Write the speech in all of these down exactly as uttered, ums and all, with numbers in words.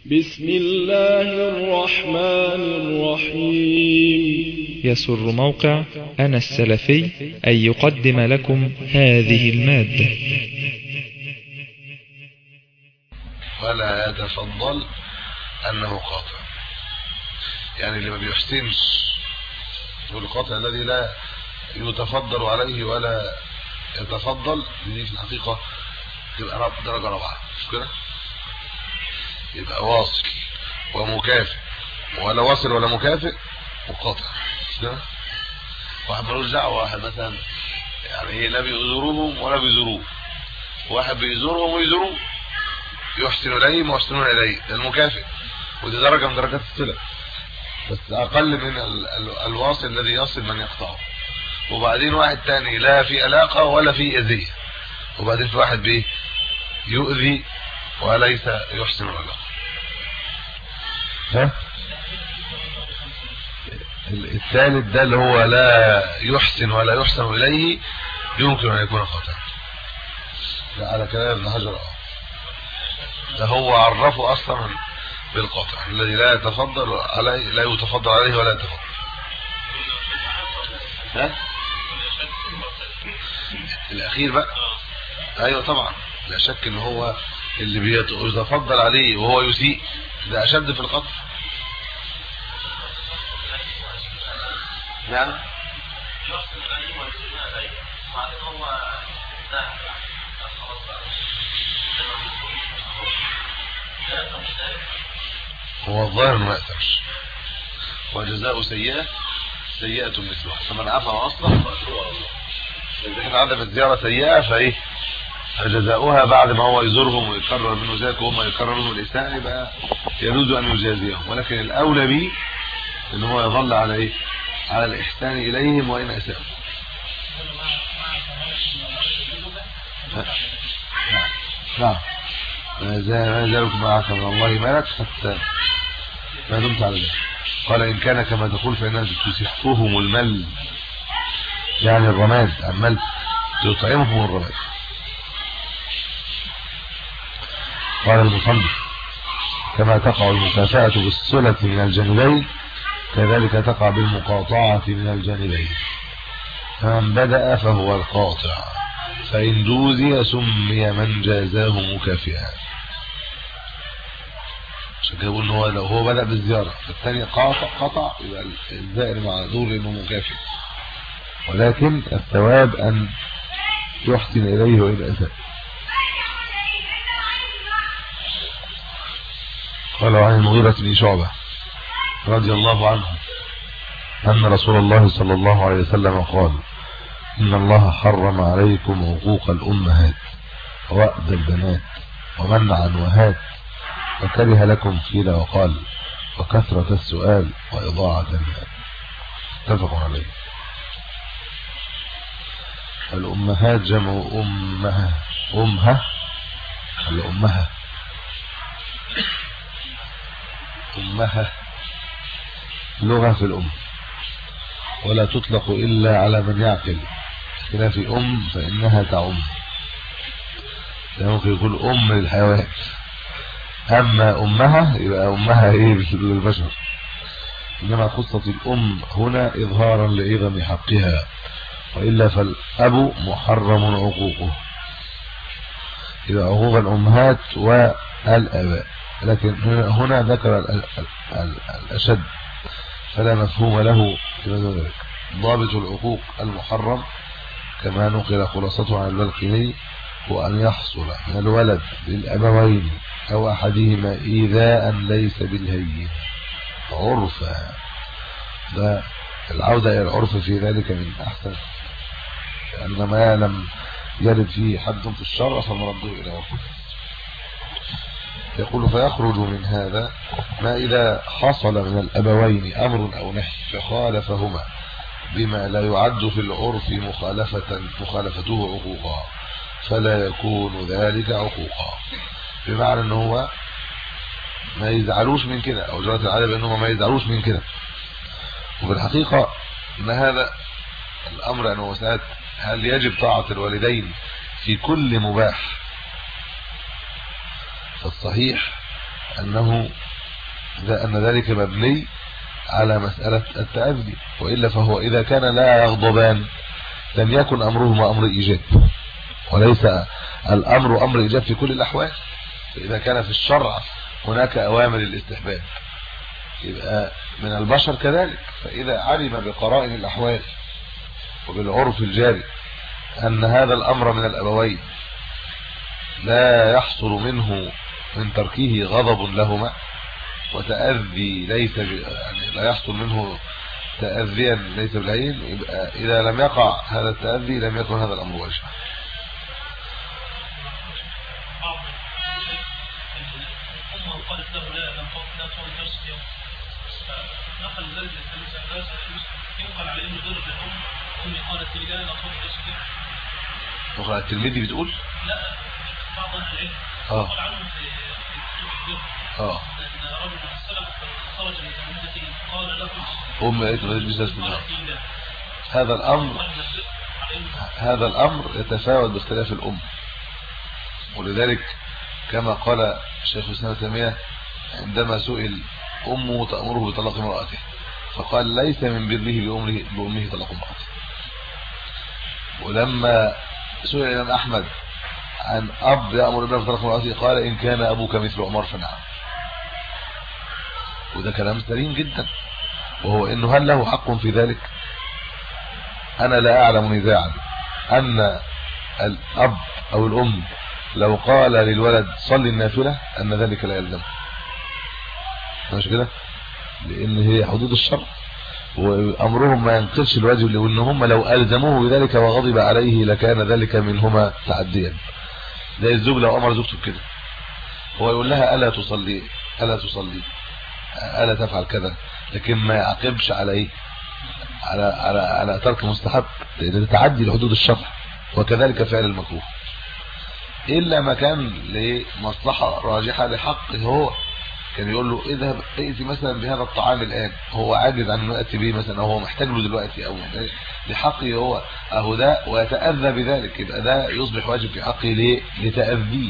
بسم الله الرحمن الرحيم. يسر موقع أنا السلفي أن يقدم لكم هذه المادة. ولا يتفضل أنه قاطع، يعني اللي ما بيحسنش والقاطع الذي لا يتفضل عليه ولا يتفضل، دي في الحقيقة تبقى درجة رابعة، مش كده؟ يبقى واصل ومكافئ، ولا واصل ولا مكافئ وقاطع، مش كده؟ واحد ملوش دعوة، واحد مثلا يعني ايه لا بيزوروهم ولا بيزوروه، واحد بيزورهم ويزوروه، يحسن اليهم ويحسنون اليه، ده المكافئ، ودي درجة من درجات الصلة، بس اقل من ال ال الواصل الذي يصل من يقطعه. وبعدين واحد تاني لا في علاقة ولا في اذية، وبعدين في واحد بيه يؤذي وليس يحسن العلاقة. ها الثالث ده اللي هو لا يحسن ولا يحسن اليه، يمكن ان يكون قاطعا، ده على كلام ابن حجر. ده هو عرفه اصلا بالقاطع الذي لا يتفضل عليه، لا يتفضل عليه ولا يتفضل. ها الاخير بقى، ايوه طبعا لا شك ان هو اللي بيتفضل عليه وهو يسيء ده اشد في القطع. نعم هو الظاهر ما يأثرش، وجزاء سيئة سيئة مثلها، فمن عفا واصلح إذا كانت عندها في الزيارة سيئة فايه فجزاؤها بعد ما هو يزورهم ويكرر منه ذلك وهم يكرروا منه الإساءة يبقى يجوز أن يجازيهم، ولكن الأولى به إن هو يظل على ايه على الإحسان إليهم وإن أساءوا. نعم ما زالك معك من الله مالك حتى ما دمت على ذلك. قال إن كان كما تقول فإنها تسفهم المل، يعني الرماد، عمال تطعمهم الرماد. قال المصنف كما تقع المكافأة بالصلة من الجانبين كذلك تقع بالمقاطعة من الجانبين، فمن بدأ فهو القاطع، فإن جوزي سمي من جازاه مكافئا. عشان كده بقول هو لو هو بدأ بالزيارة فالثاني قاطع قطع يبقى الزائر معذور انه مكافئ، ولكن الثواب ان يحسن اليه وإن أساء. قال عن المغيرة بن شعبة رضي الله عنه أن رسول الله صلى الله عليه وسلم قال إن الله حرم عليكم عقوق الأمهات ووأد البنات ومنع وهات، وكره لكم قيل وقال وكثرة السؤال وإضاعة المال. اتفق عليه. الأمهات جمع أمها أمها الأمها أمها لغة في الأم، ولا تطلق إلا على من يعقل، خلاف أم فإنها تعم، ممكن يقول أم للحيوان، أما أمها يبقى أمها إيه للبشر، إنما خصت الأم هنا إظهارا لعظم حقها، وإلا فالأب محرم عقوقه، يبقى عقوق الأمهات والآباء، لكن هنا ذكر الأشد فلا مفهوم له لماذا ذلك. ضابط العقوق المحرم كما نقل خلاصته عن البلقيني هو أن يحصل من الولد للأبوين أو أحدهما إيذاء ليس بالهين عرفا، ده العودة إلى العرف في ذلك من أحسن، لأن ما لم يرد فيه حد في الشرع فمرده إلى عرفه. يقول فيخرج من هذا ما إذا حصل من الأبوين أمر أو نهي فخالفهما بما لا يعد في العرف مخالفة مخالفته عقوقا فلا يكون ذلك عقوقا، بمعنى أنه هو ما يزعلوش من كده، أو جرت العادة بأنهم ما يزعلوش من كده. وفي الحقيقة أن هذا الأمر أنه مسألة هل يجب طاعة الوالدين في كل مباح، فالصحيح أنه أن ذلك مبني على مسألة التأذي، وإلا فهو إذا كان لا يغضبان لم يكن أمرهما أمر إيجاب، وليس الأمر أمر إيجاب في كل الأحوال. فإذا كان في الشرع هناك أوامر الاستحباب يبقى من البشر كذلك. فإذا علم بقرائن الأحوال وبالعرف الجاري أن هذا الأمر من الأبوين لا يحصل منه من تركه غضب لهما وتأذي ليس يعني لا يحصل منه تأذيا ليس بالعين، يبقى إذا لم يقع هذا التأذي لم يكن هذا الأمر واجبا. وقال الترمذي بتقول لا بعض اهل العلم اه قال عنهم في في اه ان رجل السلف خرج من زوجته قال له ام ايه تجلس بالله. هذا الامر هذا الامر يتفاوت باختلاف الام، ولذلك كما قال الشيخ الاسلام ابن تيميه عندما سئل امه تأمره بطلاق امرأته فقال ليس من بره بأمه بأمه طلاق امرأته. ولما سئل الإمام أحمد عن أب يأمر ابنه بطلاق امرأته قال إن كان أبوك مثل عمر فنعم. وده كلام سليم جدا، وهو إنه هل له حق في ذلك؟ أنا لا أعلم نزاعا أن الأب أو الأم لو قال للولد صلي النافلة أن ذلك لا يلزم، مش كده؟ لأن هي حدود الشرع وأمرهم ما ينقصش الواجب، لأن هم لو ألزموه بذلك وغضب عليه لكان ذلك منهما تعديا. زي الزوج لو أمر زوجته كده هو يقول لها ألا تصلي ألا تصلي ألا تفعل كذا، لكن ما يعاقبش على إيه؟ على على على ترك مستحب، لأن تعدي لحدود الشرع. وكذلك فعل المكروه إلا ما كان لمصلحة راجحة لحقه هو، كان يقول له اذهب ائتي مثلا بهذا الطعام الآن، هو عاجز عن انه ياتي به مثلا، او هو محتاج له دلوقتي او لحقه هو اهو ده، ويتأذى بذلك، يبقى ده يصبح واجب في حقه ليه؟ لتأذيه.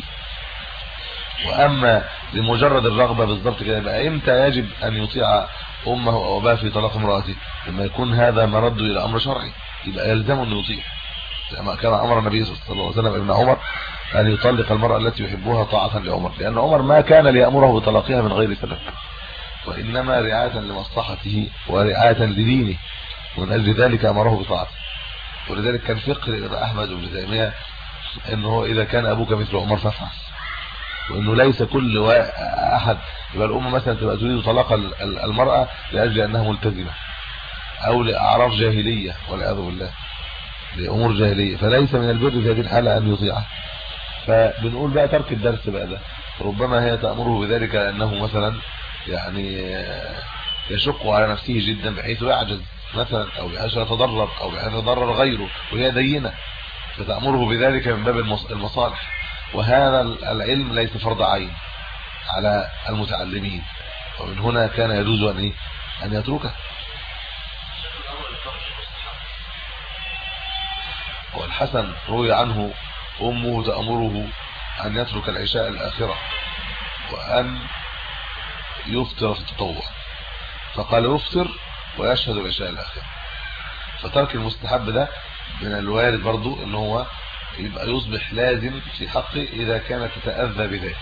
واما لمجرد الرغبة بالضبط كده، يبقى امتى يجب ان يطيع امه او اباه في طلاق امراته؟ لما يكون هذا مرد الى امر شرعي يبقى يلزمه انه يطيع، كما امر النبي صلى الله عليه وسلم ابن عمر أن يطلق المرأة التي يحبها طاعة لعمر، لأن عمر ما كان ليأمره بطلاقها من غير سبب، وإنما رعاية لمصلحته ورعاية لدينه، ومن أجل ذلك أمره بطاعته. ولذلك كان فقه الإمام أحمد بن تيمية أنه إذا كان أبوك مثل عمر فافعل، وأنه ليس كل أحد يبقى الأمة مثلا تبقى تريد طلاق المرأة لأجل أنها ملتزمة أو لأعراف جاهلية والعياذ بالله، لأمور جاهلية، فليس من البر في هذه الحالة أن يطيعها. فبنقول بقى ترك الدرس بقى ده ربما هي تأمره بذلك لأنه مثلا يعني يشق على نفسه جدا بحيث يعجز مثلا، أو بحيث يتضرر أو بحيث يتضرر غيره، وهي دينة فتأمره بذلك من باب المصالح. وهذا العلم ليس فرض عين على المتعلمين، ومن هنا كان يجوز أن إيه؟ أن يتركه. والحسن روي عنه أمه تأمره أن يترك العشاء الآخرة وأن يفطر في التطوع، فقال يفطر ويشهد العشاء الآخرة. فترك المستحب ده من الوارد برضو أنه هو يبقى يصبح لازم في حقه إذا كانت تتأذى بذلك.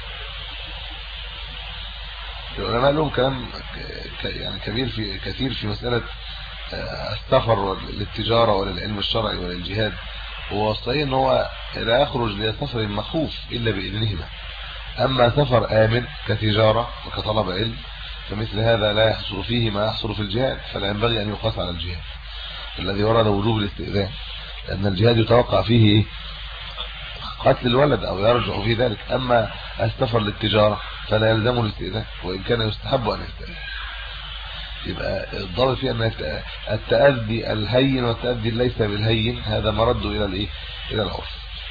العلماء لهم كلام يعني كبير في كثير في مسألة السفر للتجارة وللعلم الشرعي وللجهاد. هو الصحيح ان هو لا يخرج لسفر مخوف الا باذنهما، اما سفر امن كتجاره وكطلب علم فمثل هذا لا يحصل فيه ما يحصل في الجهاد، فلا ينبغي ان يقاس على الجهاد الذي ورد وجوب الاستئذان، لان الجهاد يتوقع فيه قتل الولد او يرجع في ذلك. اما السفر للتجاره فلا يلزمه الاستئذان، وان كان يستحب ان يستئذن. يبقى الضابط فيه ان التأذي الهين والتأذي ليس بالهين هذا مرد الى الايه؟ الى العرف.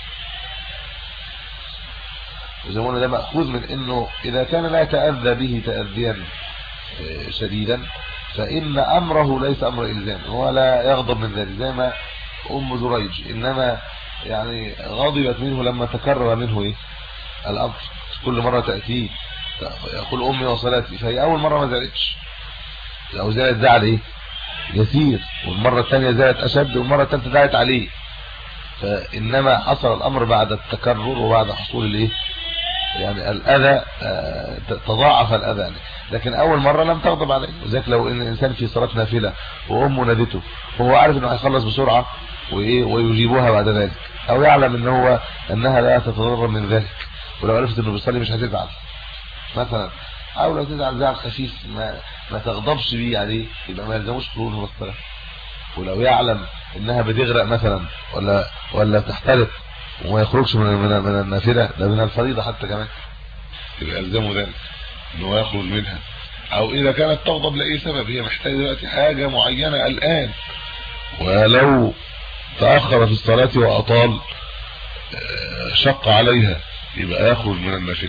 وزمانه ده مأخوذ من انه اذا كان لا يتأذى به تأذيا شديدا فان امره ليس امر الزام، هو لا يغضب من ذلك، زي ما ام زريج انما يعني غضبت منه لما تكرر منه ايه؟ الامر، كل مره تأتيه يقول امي وصلاتي، فهي اول مره ما زالتش، لو زالت زعل ايه يسير، والمره الثانيه زالت اشد، والمره الثالثه زعلت عليه. فانما حصل الامر بعد التكرر وبعد حصول الايه يعني الاذى، تضاعف الاذى يعني. لكن اول مره لم تغضب عليه. وذلك لو ان الانسان في صلاه نافله وامه نادته وهو عارف انه هيخلص بسرعه وايه ويجيبوها بعد ذلك، او يعلم ان هو انها لا تتضرر من ذلك، ولو عرفت انه بيصلي مش هتزعل مثلا، او لو تزعل زعل خفيف ما ما تغضبش بيه عليه، يبقى ما يلزموش خروج من الصلاه. ولو يعلم انها بتغرق مثلا ولا ولا تحترق وما يخرجش من من, من النافله، ده من الفريضه حتى كمان، يبقى يلزمه ذلك انه يخرج منها. او اذا كانت تغضب لاي سبب، هي محتاجه دلوقتي حاجه معينه الان، ولو تاخر في الصلاه واطال شق عليها، يبقى يخرج من النافله،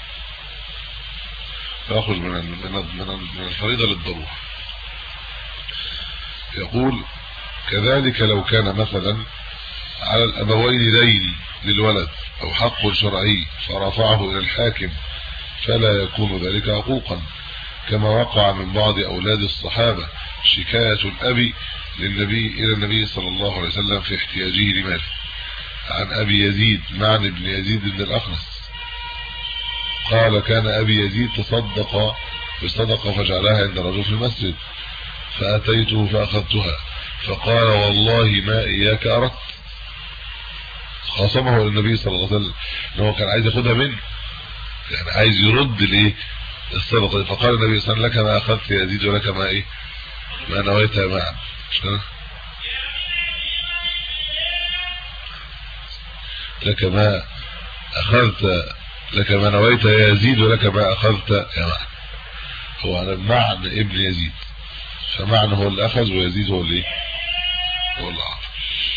يخرج من من من الفريضه للضروره. يقول كذلك لو كان مثلا على الابوين دين للولد او حق شرعي فرفعه الى الحاكم فلا يكون ذلك عقوقا، كما وقع من بعض اولاد الصحابه شكايه الاب للنبي الى النبي صلى الله عليه وسلم في احتياجه لماله، عن ابي يزيد معنى بن يزيد بن الاخنس قال كان ابي يزيد تصدق بصدقه فجعلها عند رجل في المسجد، فاتيته فاخذتها فقال والله ما اياك اردت، خاصمه النبي صلى الله عليه وسلم انه كان عايز ياخدها منه، يعني عايز يرد الايه الصدقه. فقال النبي صلى الله عليه وسلم لك ما اخذت يا يزيد ولك ما ايه ما نويتها معا، لك ما اخذت لك ما نويت يا يزيد ولك ما اخذت يا معا. هو على معنى ابن يزيد، فمعنى هو اللي اخذ ويزيد هو اللي هو اللي عرف.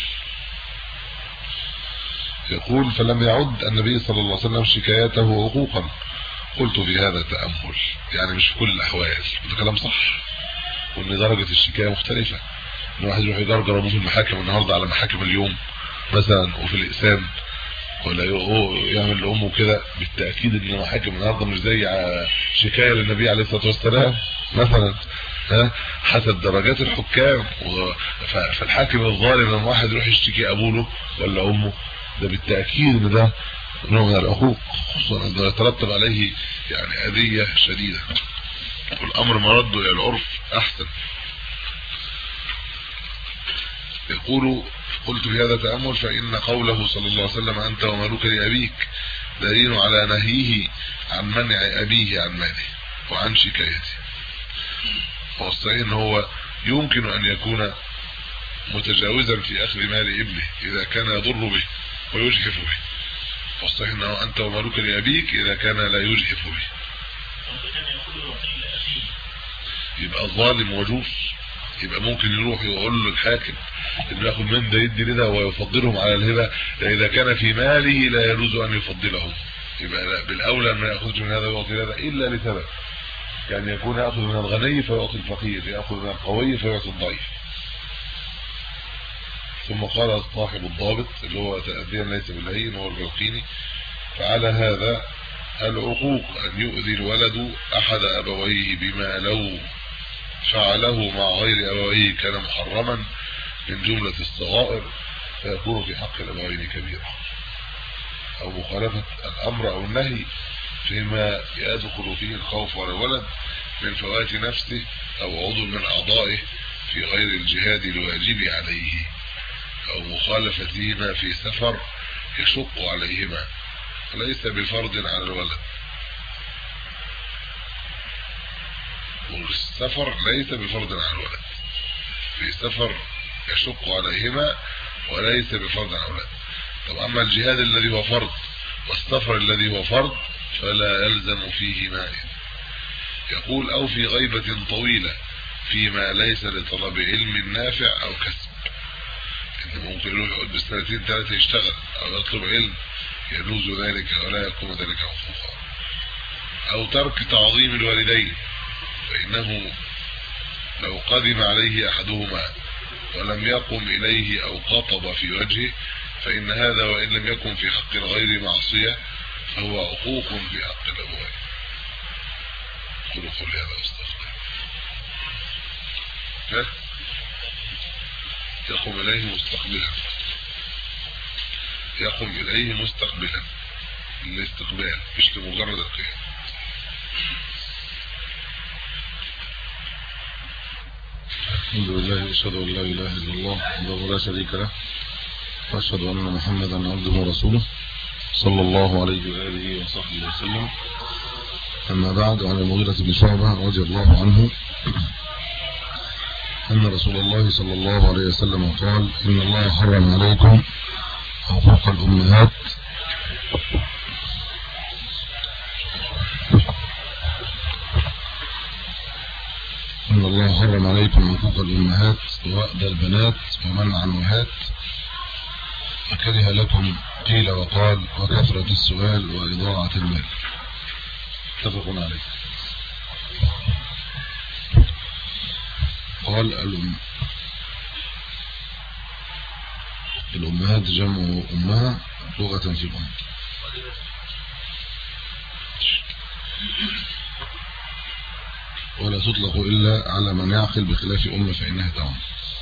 يقول فلم يعد النبي صلى الله عليه وسلم شكايته عقوقا. قلت في هذا تأمل، يعني مش في كل الاحوال، ده كلام صح، وان درجه الشكايه مختلفه، ان واحد يروح يجرجر ابوه في المحاكم النهارده على محاكم اليوم مثلا وفي الاقسام، ولا يعمل لامه كده، بالتاكيد ان المحاكم النهارده مش زي شكايه للنبي عليه الصلاه والسلام مثلا، ها حسب درجات الحكام. فالحاكم الظالم لما واحد يروح يشتكي ابوه له ولا امه، ده بالتاكيد ان ده نوع من العقوق، خصوصا ان يترتب عليه يعني اذيه شديده، والامر مرده الى العرف احسن. يقول قلت في هذا تأمل فإن قوله صلى الله عليه وسلم أنت ومالك لأبيك دليل على نهيه عن منع أبيه عن ماله وعن شكايته. والصحيح ان هو يمكن ان يكون متجاوزا في اخذ مال ابنه اذا كان يضر به ويجحف به، والصحيح انه انت ومالك لابيك اذا كان لا يجحف به، يبقى ظالم وجوس، يبقى ممكن يروح يقول للحاكم انه ياخذ من ده يدي لده ويفضلهم على الهبه، اذا كان في ماله لا يجوز ان يفضلهم، يبقى بالاولى ان ياخذ من هذا ويعطي هذا الا لسبب، يعني يكون ياخذ من الغني فيعطي الفقير، ياخذ من القوي فيعطي الضعيف. ثم قال صاحب الضابط اللي هو تأديا ليس بالهين هو البلقيني فعلى هذا العقوق ان يؤذي الولد احد ابويه بما لو فعله مع غير ابويه كان محرما من جملة الصغائر، فيكون في حق الابوين كبيرة، او مخالفة الامر او النهي فيما يدخل فيه الخوف على الولد من فوات نفسه او عضو من اعضائه في غير الجهاد الواجب عليه، او مخالفتهما في سفر يشق عليهما وليس بفرض على الولد، والسفر ليس بفرض على الولد، في سفر يشق عليهما وليس بفرض على الولد. طب اما الجهاد الذي هو فرض والسفر الذي هو فرض فلا يلزم فيه مانع. يقول او في غيبة طويلة فيما ليس لطلب علم نافع او كسب، انه ممكن يروح يقعد بالسنتين ثلاثة يشتغل او يطلب علم يجوز ذلك ولا يكون ذلك عقوقا. او ترك تعظيم الوالدين، فانه لو قدم عليه احدهما ولم يقم اليه او قطب في وجهه فان هذا وان لم يكن في حق الغير معصية فهو عقوق في حق الابوين. قولوا قولي هذا أستغفر. ها؟ يقوم إليه مستقبلا، يقوم إليه مستقبلا، الاستقبال مش لمجرد القيام. الحمد لله، أشهد أن لا إله إلا الله وحده لا شريك له، وأشهد أن محمدا عبده ورسوله صلى الله عليه وآله وصحبه وسلم. أما بعد، عن المغيرة بن شعبة رضي الله عنه أن رسول الله صلى الله عليه وسلم قال: إن الله حرم عليكم حقوق الأمهات إن الله حرم عليكم حقوق الأمهات ووأد البنات ومنع النهات، وكره لكم قيل وقال وكثرة السؤال وإضاعة المال. متفق عليه. قال الأم الأمهات جمع أمها لغة في الأم، ولا تطلق إلا على من يعقل بخلاف أم فإنها تعم.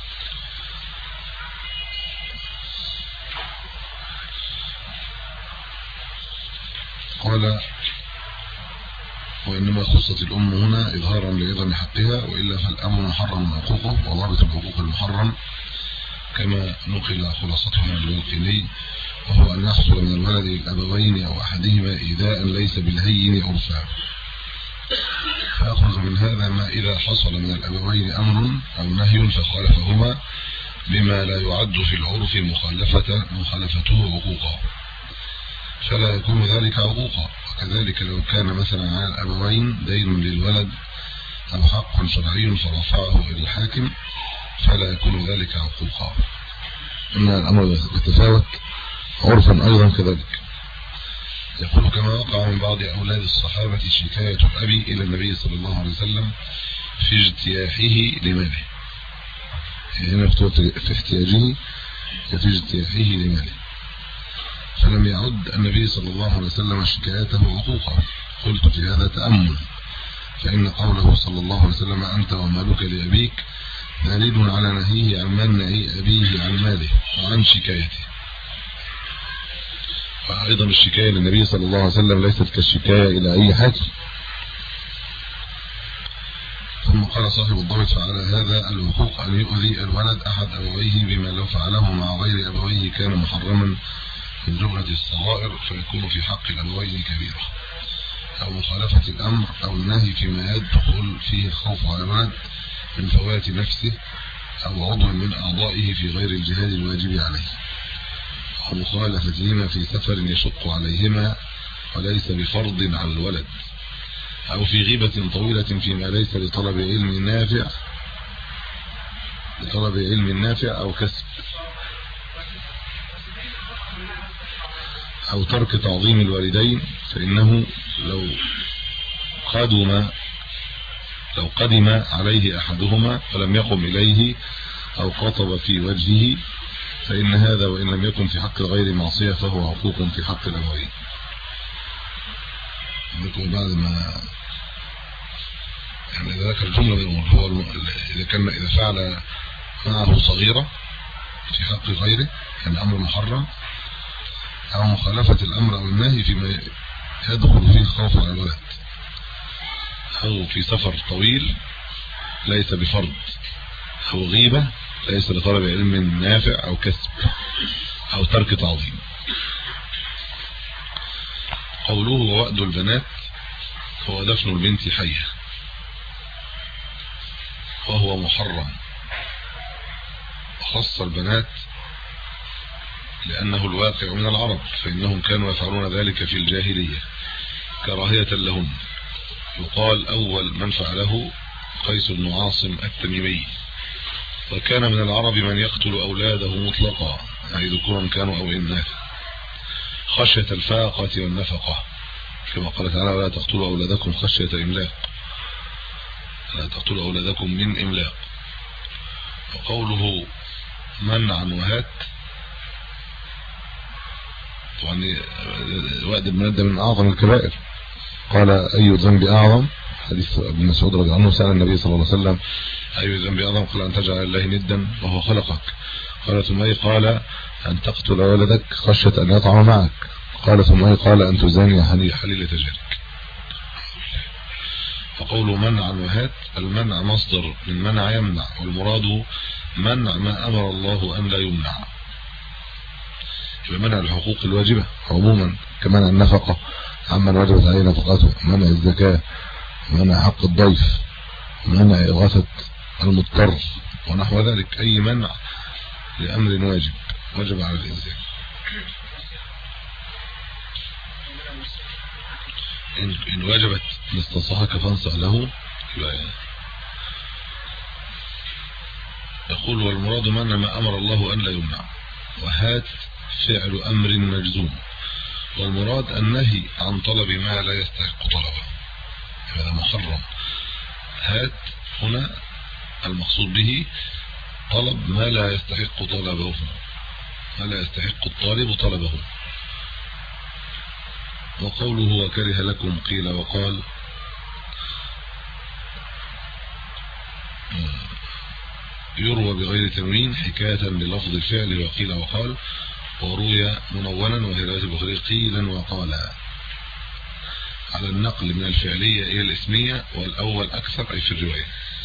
قال وإنما خصت الأم هنا إظهارا لعظم حقها، وإلا فالأمر محرم حقوقه، وضابط الحقوق المحرم كما نقل خلاصته من البلقيني، وهو أن يحصل من الولد الأبوين أو أحدهما إيذاء ليس بالهين عرفا، فأخرج من هذا ما إذا حصل من الأبوين أمر أو نهي فخالفهما بما لا يعد في العرف مخالفة مخالفته عقوقا، فلا يكون ذلك عقوقا. وكذلك لو كان مثلا على الأبوين دين للولد أو حق شرعي فرفعه إلى الحاكم فلا يكون ذلك عقوقا، إن الأمر يتفاوت عرفا أيضا كذلك. يقول كما وقع من بعض أولاد الصحابة شكاية الأبي إلى النبي صلى الله عليه وسلم في اجتياحه لماله، يعني مكتوب في احتياجه وفي اجتياحه لماله، فلم يعد النبي صلى الله عليه وسلم شكايته عقوقا. قلت في هذا تأمل، فإن قوله صلى الله عليه وسلم أنت ومالك لأبيك دليل على نهيه عن منع أبيه عن ماله وعن شكايته. وأيضا الشكاية للنبي صلى الله عليه وسلم ليست كالشكاية إلى أي حاكم. ثم قال صاحب الضابط: فعلى هذا الحقوق أن يؤذي الولد أحد أبويه بما لو فعله مع غير أبويه كان محرما من جملة الصغائر، فيكون في حق الأبوين كبيرة، أو مخالفة الأمر أو النهي فيما يدخل فيه الخوف على الولد من فوات نفسه أو عضو من أعضائه في غير الجهاد الواجب عليه، أو مخالفتهما في سفر يشق عليهما وليس بفرض على الولد، أو في غيبة طويلة فيما ليس لطلب علم نافع لطلب علم نافع أو كسب، أو ترك تعظيم الوالدين، فإنه لو قدم لو قدم عليه أحدهما فلم يقم إليه أو قطب في وجهه فإن هذا وإن لم يكن في حق الغير معصية فهو عقوق في حق الأبوين. بعد ما يعني إذا ذكر الجملة هو إذا كان إذا فعل معه صغيرة في حق غيره يعني أمر محرم، أو مخالفة الأمر أو النهي فيما يدخل فيه الخوف على الولد، أو في سفر طويل ليس بفرض، أو غيبة ليس لطلب علم نافع أو كسب، أو ترك تعظيم. قوله ووأد البنات هو دفن البنت حية، وهو محرم، وخص البنات لأنه الواقع من العرب، فإنهم كانوا يفعلون ذلك في الجاهلية كراهية لهم. يقال أول من فعله قيس بن عاصم التميمي، وكان من العرب من يقتل أولاده مطلقا أي ذكورا كانوا أو إناثا خشية الفاقة والنفقة، كما قال تعالى ولا تقتلوا أولادكم خشية إملاق، لا تقتلوا أولادكم من إملاق. وقوله منع وهات، طبعا وأد البنات من أعظم الكبائر، قال أي ذنب أعظم حديث ابن مسعود رضي الله عنه سأل النبي صلى الله عليه وسلم أي ذنب أعظم؟ قال أن تجعل الله ندا وهو خلقك. قال ثم أي؟ قال أن تقتل ولدك خشية أن يطعم معك. قال ثم أي؟ قال أن تزاني حليلة جارك. فقول منع وهات، المنع مصدر من منع يمنع، والمراد منع ما أمر الله أن لا يمنع، منع الحقوق الواجبة عموما كمنع النفقة عمن وجبت عليه نفقته، منع الزكاة، منع حق الضيف، منع إغاثة المضطر ونحو ذلك. أي منع لأمر واجب وجب على الإنسان. إن, إن وجبت مستصحك فانصح له. يقول والمراد منع ما أمر الله أن لا يمنع، وهات فعل أمر مجزوم، والمراد النهي عن طلب ما لا يستحق طلبه، هذا محرم. هات هنا المقصود به طلب ما لا يستحق طلبه، ما لا يستحق الطالب طلبه. وقوله وكره لكم قيل وقال، يروى بغير تنوين حكاية للفظ الفعل وقيل وقال، وروي منونا وهي رواية البخاري قيلا وقالا، على النقل من الفعلية إلى الاسمية، والأول أكثر أي في الرواية.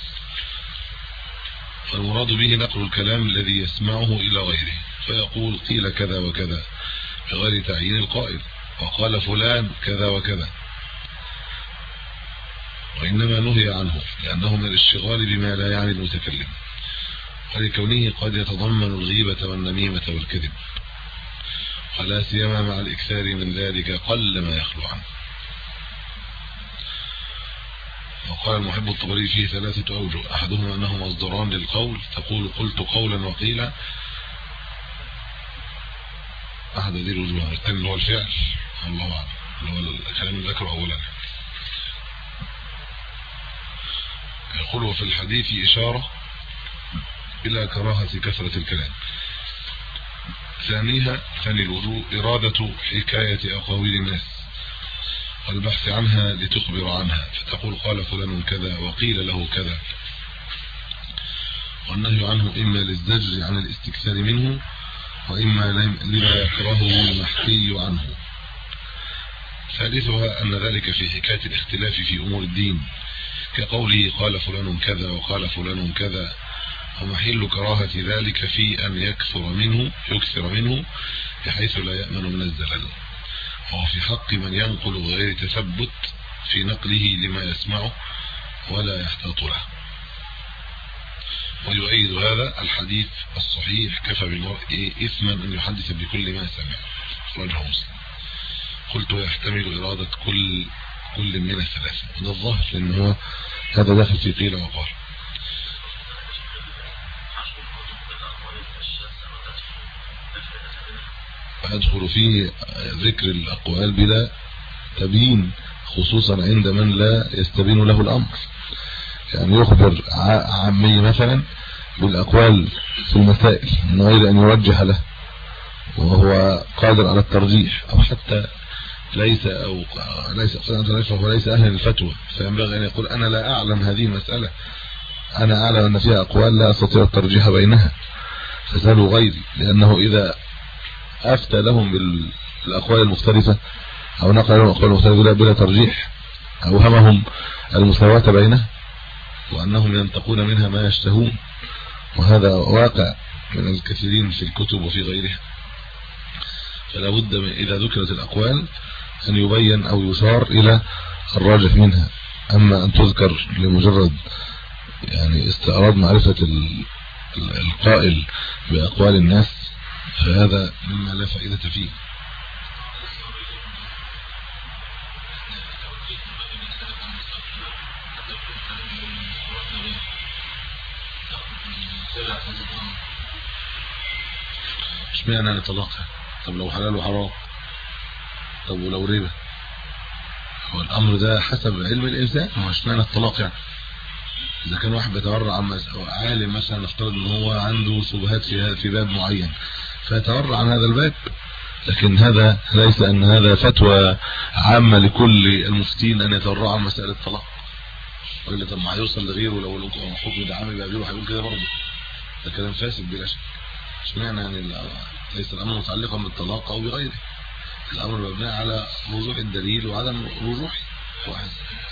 فالمراد به نقل الكلام الذي يسمعه إلى غيره، فيقول قيل كذا وكذا بغير تعيين القائل، وقال فلان كذا وكذا، وإنما نهي عنه لأنه من الاشتغال بما لا يعني المتكلم، ولكونه قد يتضمن الغيبة والنميمة والكذب، ولا سيما مع الإكثار من ذلك قل ما يخلو عنه. وقال المحب الطبري فيه ثلاثة أوجه، أحدهما أنه مصدران للقول، تقول قلت قولا وقيل، أحد هذه الوجوه. الثاني اللي هو الفعل، الله أعلم، اللي هو الكلام اللي ذكره أولا. يقول وفي الحديث إشارة إلى كراهة كثرة الكلام. ثانيها ثاني الوجوه إرادة حكاية أقاويل الناس والبحث عنها لتخبر عنها، فتقول قال فلان كذا وقيل له كذا، والنهي عنه إما للزجر عن الاستكثار منه، وإما لما يكرهه المحكي عنه. ثالثها أن ذلك في حكاية الاختلاف في أمور الدين، كقوله قال فلان كذا وقال فلان كذا، ومحل كراهة ذلك في أن يكثر منه يكثر منه بحيث لا يأمن من الزلل، وهو في حق من ينقل بغير تثبت في نقله لما يسمعه ولا يحتاط له. ويؤيد هذا الحديث الصحيح كفى بالمرء إثما أن يحدث بكل ما سمع، أخرجه مسلم. قلت يحتمل إرادة كل كل من الثلاثة، وده الظاهر لأن هو هذا داخل في قيل وقال. أدخل فيه ذكر الأقوال بلا تبيين، خصوصا عند من لا يستبين له الأمر، يعني يخبر عامي مثلا بالأقوال في المسائل من غير أن يرجح له وهو قادر على الترجيح، أو حتى ليس أو ليس وليس أهل الفتوى، فينبغي أن يقول أنا لا أعلم هذه المسألة، أنا أعلم أن فيها أقوال لا أستطيع الترجيح بينها، فسألوا غيري، لأنه إذا أفتى لهم بالأقوال المختلفة أو نقل لهم أقوال مختلفة بلا ترجيح أوهمهم المساواة بينها، وأنهم ينتقون منها ما يشتهون، وهذا واقع من الكثيرين في الكتب وفي غيرها. فلا بد إذا ذكرت الأقوال أن يبين أو يشار إلى الراجح منها، أما أن تذكر لمجرد يعني استعراض معرفة القائل بأقوال الناس فهذا مما لا فائدة فيه. مش معنى نطلقها؟ طب لو حلال وحرام، طب ولو ربا، هو الأمر ده حسب علم الإنسان، مش معنى الطلاق يعني. إذا كان واحد بيتورع عن عالم مثلا، نفترض إن هو عنده شبهات في في باب معين فيتورع عن هذا الباب، لكن هذا ليس أن هذا فتوى عامة لكل المفتين أن يتورعوا عن مسألة الطلاق، يقول لي طب ما هيوصل لغيره لو الحكم ده عام يبقى غيره هيقول كده برضه، ده كلام فاسد بلا شك. اشمعنى يعني ليس الامر متعلقا بالطلاق او بغيره، الامر مبني على وضوح الدليل وعدم وضوحه. واحد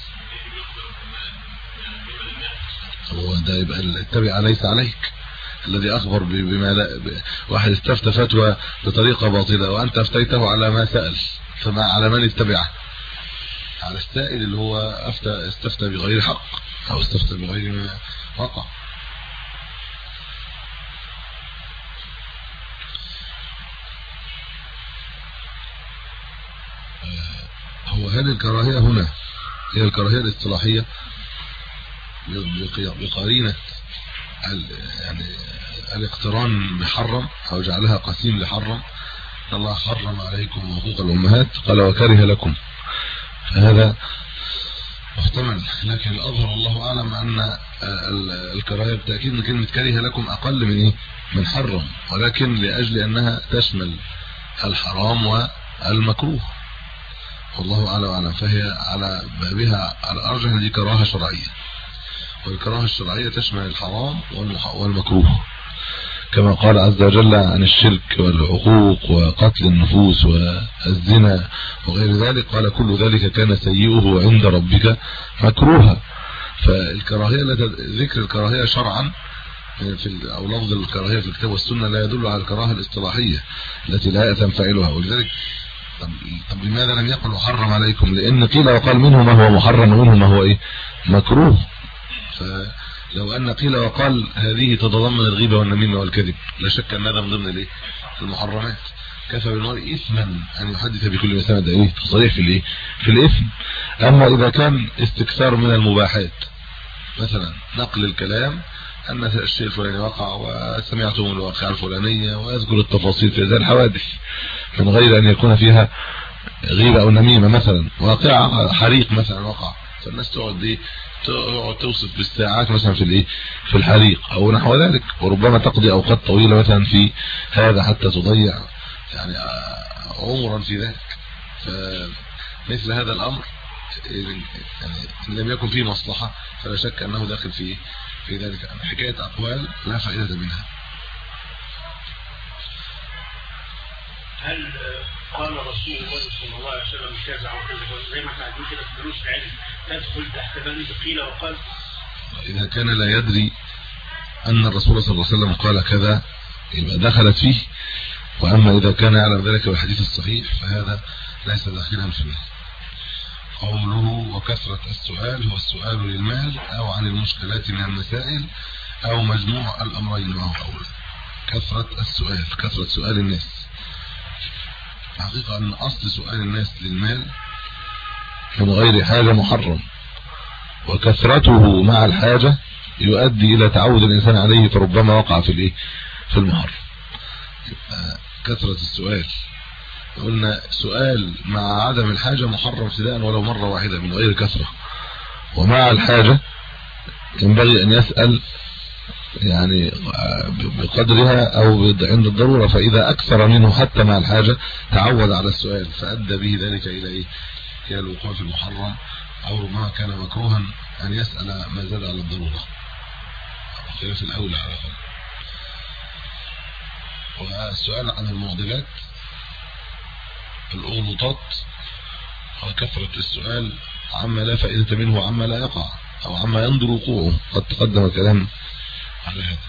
هو ده يبقى التبع ليس عليك، الذي اخبر بما لا ب... واحد استفتى فتوى بطريقه باطله وانت افتيته على ما سأل، فما على من اتبعه؟ على السائل اللي هو افتى استفتى بغير حق او استفتى بغير ما وقع. هو هل الكراهيه هنا هي الكراهيه الاصطلاحيه بقرينه يعني الاقتران بحرم او جعلها قسيم لحرم؟ الله حرم عليكم حقوق الامهات قال وكره لكم، فهذا محتمل، لكن الاظهر الله اعلم ان الكراهيه بالتاكيد ان كلمه كره لكم اقل من ايه من حرم، ولكن لاجل انها تشمل الحرام والمكروه والله اعلم وأعلم، فهي على بابها على الارجح ان دي كراهه شرعيه، والكراهه الشرعيه تشمل الحرام والمكروه، كما قال عز وجل عن الشرك والعقوق وقتل النفوس والزنا وغير ذلك، قال كل ذلك كان سيئه عند ربك مكروها. فالكراهيه ذكر الكراهيه شرعا في او لفظ الكراهيه في الكتاب والسنه لا يدل على الكراهه الاصطلاحيه التي لا يأثم فاعلها. ولذلك طب, طب لماذا لم يقل حرم عليكم؟ لان قيل وقال منه ما هو محرم ومنه ما هو ايه مكروه. فلو ان قيل وقال هذه تتضمن الغيبه والنميمه والكذب لا شك ان هذا من ضمن الايه المحرمات، كفى بالمرء اثما ان يحدث بكل ما سمع، ده ايه تصريح في الايه في الاثم. اما اذا كان استكثار من المباحات، مثلا نقل الكلام ان الشيء الفلاني وقع وسمعتم الواقعه الفلانيه ويذكر التفاصيل في هذه الحوادث من غير ان يكون فيها غيبه او نميمه، مثلا واقعه حريق مثلا وقع فالناس تقعد ايه تقعد توصف بالساعات مثلا في الايه في الحريق او نحو ذلك، وربما تقضي اوقات طويله مثلا في هذا حتى تضيع يعني عمرا في ذلك. فمثل هذا الامر يعني ان لم يكن فيه مصلحه فلا شك انه داخل في في ذلك. حكايه اقوال لا فائده منها. هل قال رسول الله صلى الله عليه وسلم كذا وكذا زي ما احنا قاعدين كده في دروس العلم تدخل تحت بند قيل وقال؟ اذا كان لا يدري ان الرسول صلى الله عليه وسلم قال كذا يبقى دخلت فيه، واما اذا كان يعلم ذلك بالحديث الصحيح فهذا ليس داخلا فيه. قوله وكثرة السؤال هو السؤال للمال او عن المشكلات من المسائل او مجموع الامرين معه اولى. كثرة السؤال كثرة سؤال الناس، حقيقة ان اصل سؤال الناس للمال من غير حاجة محرم، وكثرته مع الحاجة يؤدي الى تعود الانسان عليه فربما وقع في الايه في المحرم. كثرة السؤال قلنا سؤال مع عدم الحاجة محرم ابتداء ولو مرة واحدة من غير كثرة، ومع الحاجة ينبغي ان يسأل يعني بقدرها او عند الضرورة، فاذا اكثر منه حتى مع الحاجة تعود على السؤال فادى به ذلك الى ايه الى الوقوع في المحرم، او ربما كان مكروها ان يسأل ما زاد على الضرورة خلاف الاولى على الاقل. والسؤال عن المعضلات الاغلوطات وكثرة السؤال عما لا فائدة منه وعما لا يقع او عما ينظر وقوعه، قد تقدم الكلام على هذا.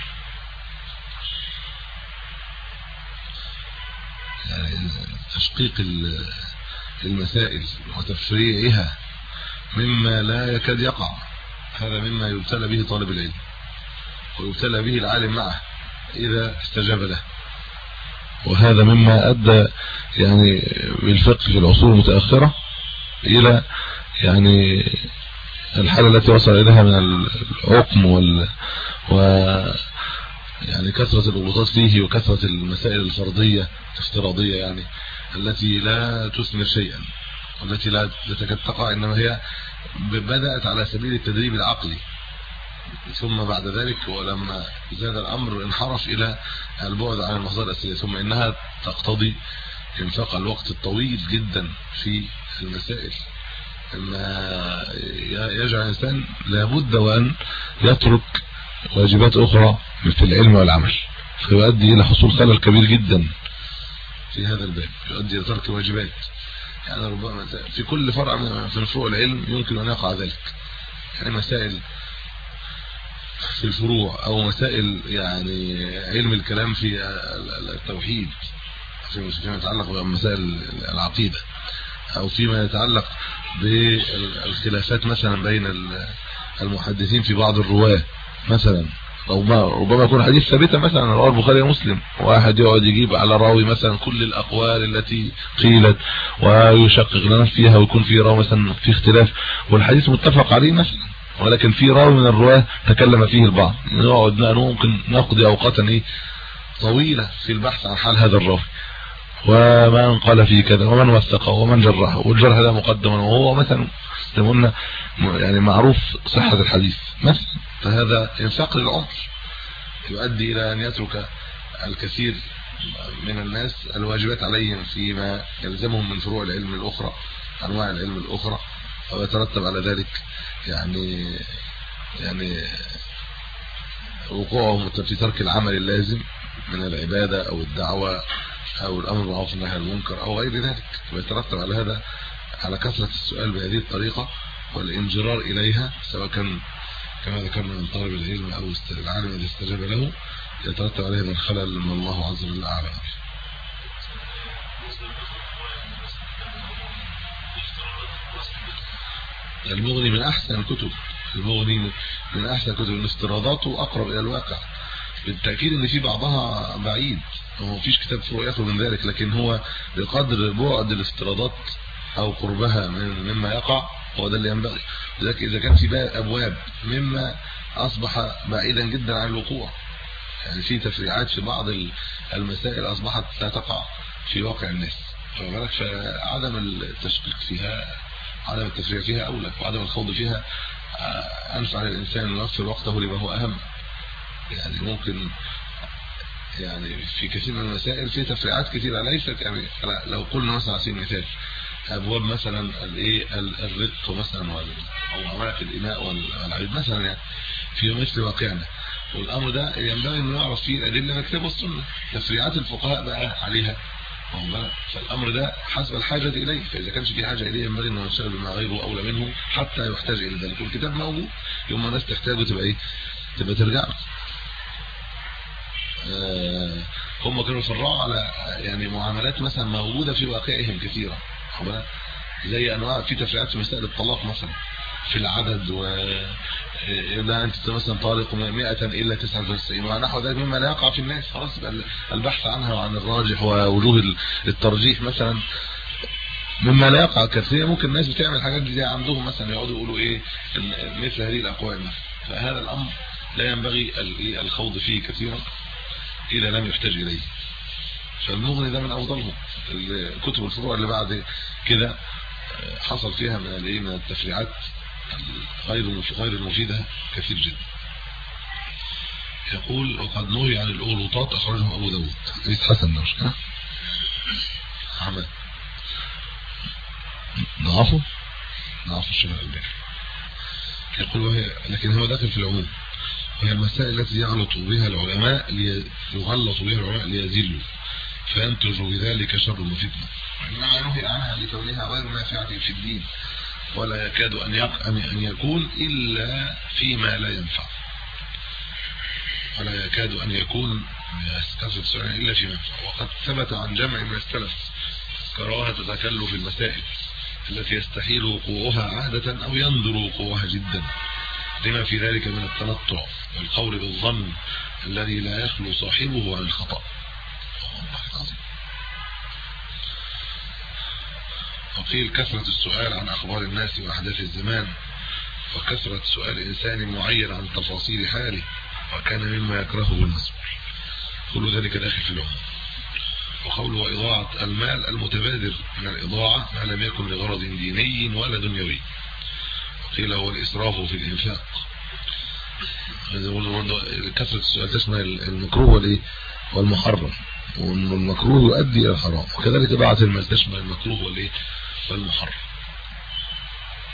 يعني تشقيق المسائل وتفريعها مما لا يكاد يقع، هذا مما يبتلى به طالب العلم ويبتلى به العالم معه اذا استجاب له، وهذا مما ادى يعني بالفقه في العصور المتاخره الى يعني الحاله التي وصل اليها من الحكم وال و يعني كثره الضغوطات فيه وكثره المسائل الفرضيه الافتراضيه يعني التي لا تثمر شيئا والتي لا تكاد تقع، انما هي بدات على سبيل التدريب العقلي، ثم بعد ذلك ولما زاد الامر انحرف الى البعد عن المصادر الاساسيه، ثم انها تقتضي انفاق الوقت الطويل جدا في المسائل ما يجعل الإنسان لابد وأن يترك واجبات أخرى في العلم والعمل، فيؤدي إلى حصول خلل كبير جدا في هذا الباب، يؤدي إلى ترك واجبات. يعني ربما في كل فرع من فروع العلم يمكن أن يقع ذلك، يعني مسائل في الفروع أو مسائل يعني علم الكلام في التوحيد فيما يتعلق بمسائل العقيدة، أو فيما يتعلق بالخلافات مثلا بين المحدثين في بعض الرواة مثلا، ربما يكون حديث ثابت مثلا رواه البخاري ومسلم، واحد يقعد يجيب على راوي مثلا كل الأقوال التي قيلت ويشقق لنا فيها، ويكون في راوي مثلا في اختلاف والحديث متفق عليه مثلا، ولكن في راوي من الرواه تكلم فيه البعض، نقعد ممكن نقضي اوقاتا ايه طويله في البحث عن حال هذا الراوي، ومن قال فيه كذا ومن وثقه ومن جرحه، والجرح ده مقدما وهو مثلا زي ما قلنا يعني معروف صحه الحديث مثلا، فهذا انفاق للعمر يؤدي الى ان يترك الكثير من الناس الواجبات عليهم فيما يلزمهم من فروع العلم الاخرى، انواع العلم الاخرى، ويترتب على ذلك يعني يعني وقوعهم في ترك العمل اللازم من العبادة او الدعوة او الامر بالمعروف والنهي عن المنكر او غير ذلك، ويترتب على هذا على كثرة السؤال بهذه الطريقة والانجرار اليها، سواء كان كما ذكرنا من طالب العلم او العالم الذي استجاب له، يترتب عليه من خلل من الله عز وجل اعلم. المغني من احسن الكتب، المغني من احسن كتب، الافتراضاته اقرب الى الواقع، بالتاكيد ان في بعضها بعيد وما فيش كتاب فروع يخلو من ذلك، لكن هو بقدر بعد الافتراضات او قربها من مما يقع هو ده اللي ينبغي. لذلك اذا كان في ابواب مما اصبح بعيدا جدا عن الوقوع، يعني في تفريعات في بعض المسائل اصبحت لا تقع في واقع الناس، فبالك فعدم التشقيق فيها، عدم التفريع فيها اولى، وعدم الخوض فيها انفع للانسان ان يوفر وقته لما هو اهم. يعني ممكن يعني في كثير من المسائل في تفريعات كثيره ليست، يعني لو قلنا مثلا على سبيل المثال ابواب مثلا الايه الرق مثلا او عمليه الاناء والعيد مثلا، يعني في مثل واقعنا، والامر ده ينبغي ان نعرف فيه الادله من الكتاب والسنه، تفريعات الفقهاء بقى عليها، فالامر ده حسب الحاجه اليه، فاذا كانش في حاجه اليه ينبغي ان نشتغل بما غيره اولى منه حتى يحتاج الى ذلك، والكتاب موجود يوم ما الناس تحتاجه تبقى ايه تبقى ترجع له. آه هم كانوا فرعوا على يعني معاملات مثلا موجوده في واقعهم كثيره، زي انواع في تفريعات في مسائل الطلاق مثلا في العدد، و لا انت مثلا طالق مئة الا تسعة وتسعين ونحو ذلك مما لا يقع في الناس، خلاص البحث عنها وعن الراجح ووجوه الترجيح مثلا مما لا يقع كثير. ممكن الناس بتعمل حاجات دي عندهم مثلا يقعدوا يقولوا ايه مثل هذه الاقوال مثلا، فهذا الامر لا ينبغي الخوض فيه كثيرا اذا لم يحتاج اليه. فالمغني ده من افضلهم، الكتب الفروع اللي بعد كده حصل فيها من الايه من التفريعات غير غير المفيده كثير جدا. يقول وقد نهي عن الاغلوطات، اخرجه ابو داود، حديث حسن ده مش كده؟ عمل ضعفه ضعف الشيخ الألباني. يقول وهي لكن هو داخل في العموم، وهي المسائل التي يغلط بها العلماء ليغلط بها العلماء ليذلوا فينتج بذلك شر وفتنه، وانما نهي عنها لكونها غير نافعه في الدين، ولا يكاد ان ان يكون الا فيما لا ينفع، ولا يكاد ان يكون كثرة السؤال الا فيما ينفع. وقد ثبت عن جمع من السلف كراهه تكلف المسائل التي يستحيل وقوعها عادة او يندر وقوعها جدا، لما في ذلك من التنطع والقول بالظن الذي لا يخلو صاحبه عن الخطأ. وقيل كثرة السؤال عن اخبار الناس واحداث الزمان، وكثرة سؤال انسان معين عن تفاصيل حاله، وكان مما يكرهه المسؤول، كل ذلك داخل في العموم. وقوله وإضاعة المال المتبادر من الإضاعة ما لم يكن لغرض ديني ولا دنيوي، وقيل هو الإسراف في الإنفاق. كثرة السؤال تشمل المكروه والايه والمحرم، والمكروه يؤدي إلى الحرام، وكذلك إضاعة المال تشمل المكروه والايه والمحرم.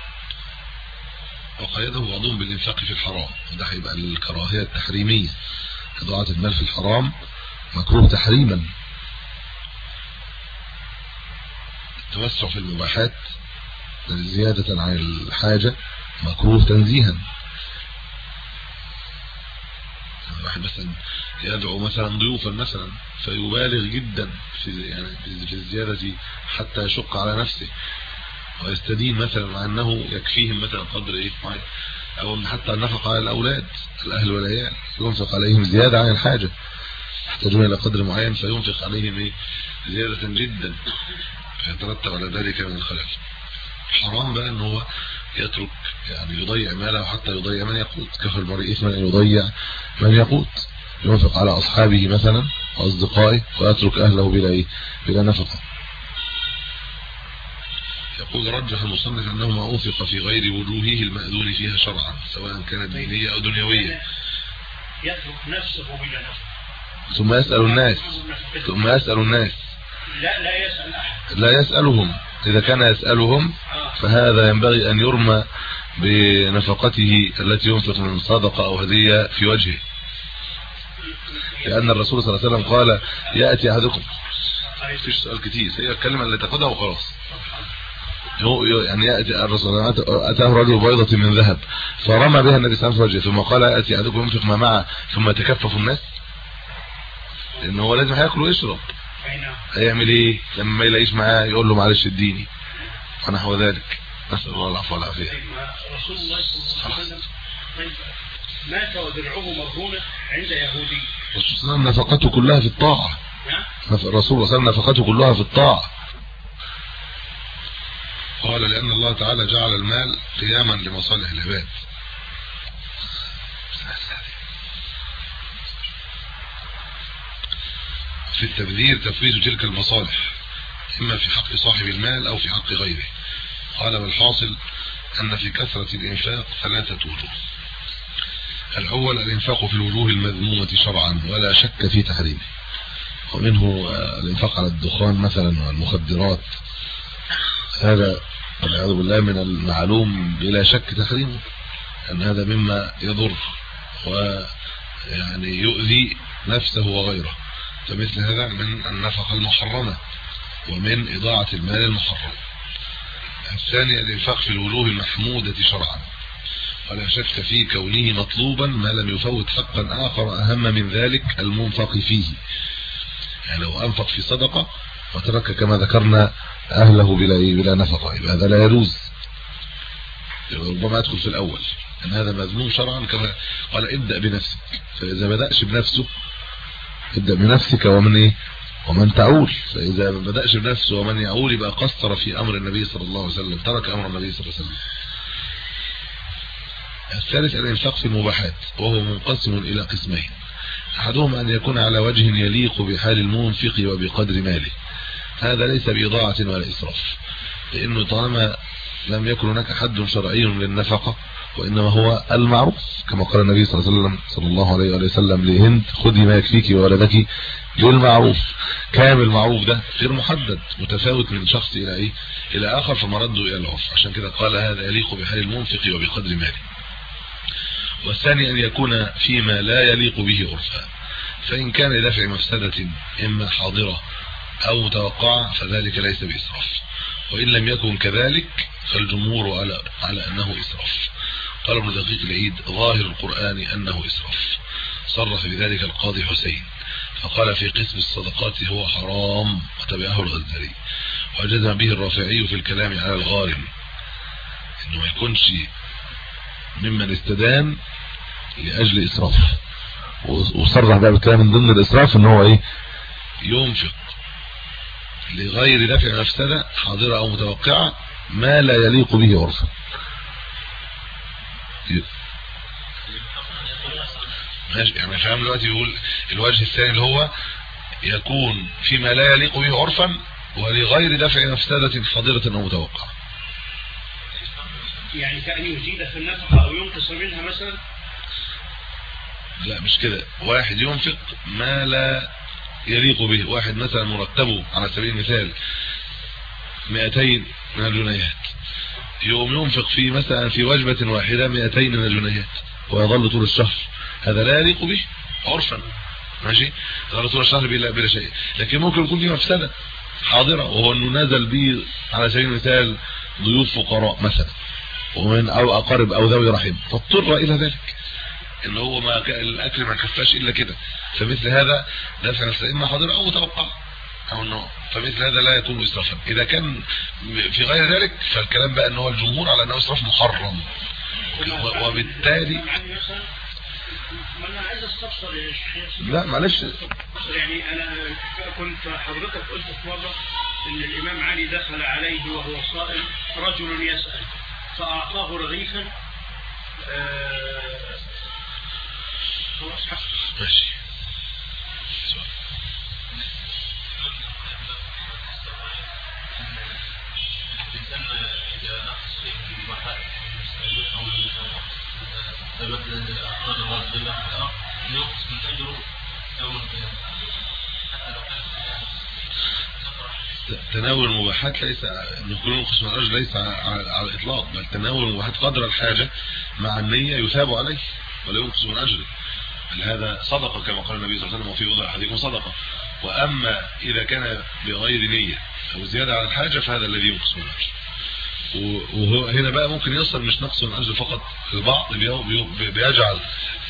وقيده بعضهم بالإنفاق في الحرام، وده هيبقى الكراهية التحريمية. إضاعة المال في الحرام مكروه تحريما. التوسع في المباحات زيادة عن الحاجة مكروه تنزيها. واحد مثلا يدعو مثلا ضيوفا مثلا فيبالغ جدا في يعني في الزيادة حتى يشق على نفسه، ويستدين مثلا مع انه يكفيهم مثلا قدر ايه معين، او حتى النفقة على الاولاد الاهل والعيال ينفق عليهم زيادة عن الحاجة، يحتاجون الى قدر معين فينفق عليهم ايه زيادة جدا، فيترتب على ذلك من الخلاف. حرام بقى ان هو يترك يعني يضيع ماله حتى يضيع من يقوت، كفى المرء اثما ان يضيع من يقوت، ينفق على اصحابه مثلا واصدقائه ويترك اهله بلا ايه بلا نفقه. يقول رجح المصنف انه ما انفق في غير وجوهه المأذون فيها شرعا سواء كانت دينيه او دنيويه. يترك نفسه بلا نفقه ثم يسأل الناس ثم يسأل الناس لا لا يسأل احد، لا يسألهم. إذا كان يسألهم فهذا ينبغي أن يرمى بنفقته التي ينفق من صدقة أو هدية في وجهه، لأن الرسول صلى الله عليه وسلم قال يأتي أحدكم، فيش سؤال كتير، هي الكلمة اللي تاخدها وخلاص. يعني يأتي الرسول أتاه رجل بيضة من ذهب فرمى بها النبي صلى الله عليه وسلم في وجهه، ثم قال يأتي أحدكم ينفق ما معه ثم يتكفف الناس، لأنه هو لازم هياكل ويشرب، هيعمل ايه لما ما يلاقيش معاه يقول له معلش اديني ونحو ذلك. نسأل الله العفو والعافية. رسول الله صلى الله عليه وسلم مات ودرعه مرهونة عند يهودي، الرسول صلى الله عليه وسلم نفقته كلها في الطاعة، الرسول صلى الله عليه وسلم نفقته كلها في الطاعة. قال لأن الله تعالى جعل المال قياما لمصالح العباد. في التبذير تفويت تلك المصالح إما في حق صاحب المال أو في حق غيره. قال والحاصل أن في كثرة الإنفاق ثلاثة وجوه. الأول الإنفاق في الوجوه المذمومة شرعا ولا شك في تحريمه، ومنه الإنفاق على الدخان مثلا والمخدرات، هذا والعياذ بالله من المعلوم بلا شك تحريمه، أن هذا مما يضر ويعني يؤذي نفسه وغيره، فمثل هذا من النفقة المحرمة ومن إضاعة المال المحرم. الثاني الإنفاق في الوجوه المحمودة شرعا ولا شك في كونه مطلوبا ما لم يفوت حقا آخر أهم من ذلك المنفق فيه. يعني لو أنفق في صدقة وترك كما ذكرنا أهله بلا بلا نفقة يبقى هذا لا يجوز، ربما يدخل في الأول أن هذا مذموم شرعا، كما قال ابدأ بنفسك، فإذا بدأش بنفسه ابدأ بنفسك ومن ايه ومن تعول، فإذا ما بدأش بنفسه ومن يعول يبقى قصر في أمر النبي صلى الله عليه وسلم، ترك أمر النبي صلى الله عليه وسلم. الثالث الإنفاق في المباحات وهو منقسم إلى قسمين، أحدهما أن يكون على وجه يليق بحال المنفق وبقدر ماله، هذا ليس بإضاعة ولا إسراف، لأنه طالما لم يكن هناك حد شرعي للنفقة وإنما هو المعروف، كما قال النبي صلى الله عليه وسلم صلى الله عليه وسلم لهند خذي ما يكفيك وولدك بالمعروف. كامل المعروف ده غير محدد متفاوت من شخص إلى إيه إلى آخر، فمرده إلى العرف، عشان كده قال هذا يليق بحال المنفق وبقدر ماله. والثاني أن يكون فيما لا يليق به عرفا، فإن كان لدفع مفسدة إما حاضرة أو متوقعة فذلك ليس بإسراف، وإن لم يكن كذلك فالجمهور على على أنه إسراف. قال ابن دقيق العيد ظاهر القرآن أنه إسراف، صرف بذلك القاضي حسين فقال في قسم الصدقات هو حرام وتبعه الغزالي، وجزم به الرافعي في الكلام على الغارم إنه ما يكونش ممن استدان لأجل إسراف، وصرح بقى بالكلام من ضمن الإسراف إن هو إيه ينفق لغير دفع مفسدة حاضرة أو متوقعة ما لا يليق به عرفا. ماشي يعني فاهم دلوقتي يقول الوجه الثاني اللي هو يكون فيما لا يليق به عرفا ولغير دفع مفسدة حاضرة أو متوقعة، يعني كأن يزيد في النفقة أو ينقص منها مثلا. لا مش كده، واحد ينفق ما لا يليق به، واحد مثلا مرتبه على سبيل المثال مئتين من الجنيهات يوم ينفق في مثلا في وجبة واحدة مئتين من الجنيهات ويظل طول الشهر، هذا لا يليق به عرفا، ماشي، يظل طول الشهر بلا بلا شيء. لكن ممكن يكون في مفسدة حاضرة، وهو انه نزل به على سبيل المثال ضيوف فقراء مثلا ومن او اقارب او ذوي رحم، فاضطر الى ذلك ان هو ما الاكل ما كفاش الا كده، فمثل هذا دافع نفس اما حاضر او متوقع او انه، فمثل هذا لا يكون اسرافا. اذا كان في غير ذلك فالكلام بقى ان هو الجمهور على انه اسراف محرم، وبالتالي ما انا عايز استفسر يا شيخ. لا معلش، يعني انا كنت حضرتك قلت في مره ان الامام علي دخل عليه وهو صائم رجل يسأل فاعطاه رغيفا. آه خلاص حق ماشي. تناول المباحات ليس نقول قسم الاجر ليس على الاطلاق، بل تناول المباحات قدر الحاجه مع النيه يثاب عليه ولا ينقص من اجره، بل هذا صدقه كما قال النبي صلى الله عليه وسلم: وفي وضع احدكم صدقه. واما اذا كان بغير نيه او زياده على الحاجه فهذا الذي ينقص من الاجر. وهو هنا بقى ممكن يصل مش نقص من الاجر فقط، البعض بيجعل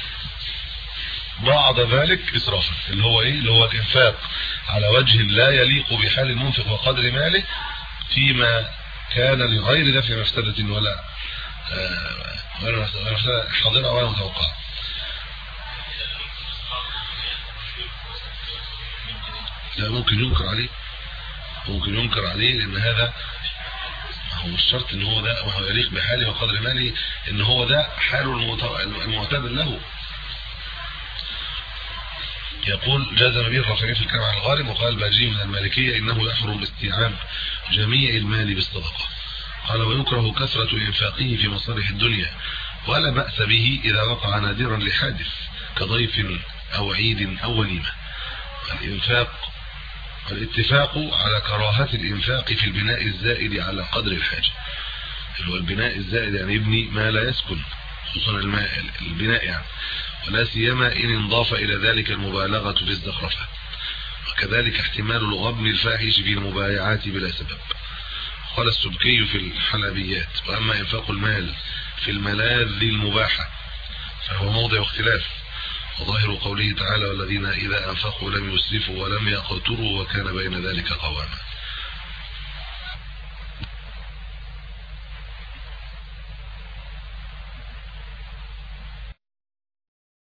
بعض ذلك اسرافا، اللي هو ايه؟ اللي هو انفاق على وجه لا يليق بحال المنفق وقدر ماله فيما كان لغير دفع مفسده ولا غير مفسده حاضره ولا متوقعه. لا ممكن ينكر عليه، ممكن ينكر عليه لان هذا هو مش شرط ان هو ده وهو يليق بحاله وقدر ماله، ان هو ده حاله المعتاد له. يقول جازم به الرافعي في الكلام عن الغارم، وقال الباجي من المالكيه انه يحرم استيعاب جميع المال بالصدقه. قال ويكره كثره انفاقه في مصالح الدنيا، ولا باس به اذا وقع نادرا لحادث كضيف او عيد او وليمه. الانفاق الاتفاق على كراهه الانفاق في البناء الزائد على قدر الحاجه، اللي هو البناء الزائد يعني يبني ما لا يسكن، خصوصا الماء البناء يعني، ولا سيما ان انضاف الى ذلك المبالغه في الزخرفه، وكذلك احتمال الغبن الفاحش في المبايعات بلا سبب. قال السبكي في الحلبيات: واما انفاق المال في الملاذ المباحه فهو موضع اختلاف، وظاهر قوله تعالى: والذين اذا انفقوا لم يسرفوا ولم يقتروا وكان بين ذلك قواما.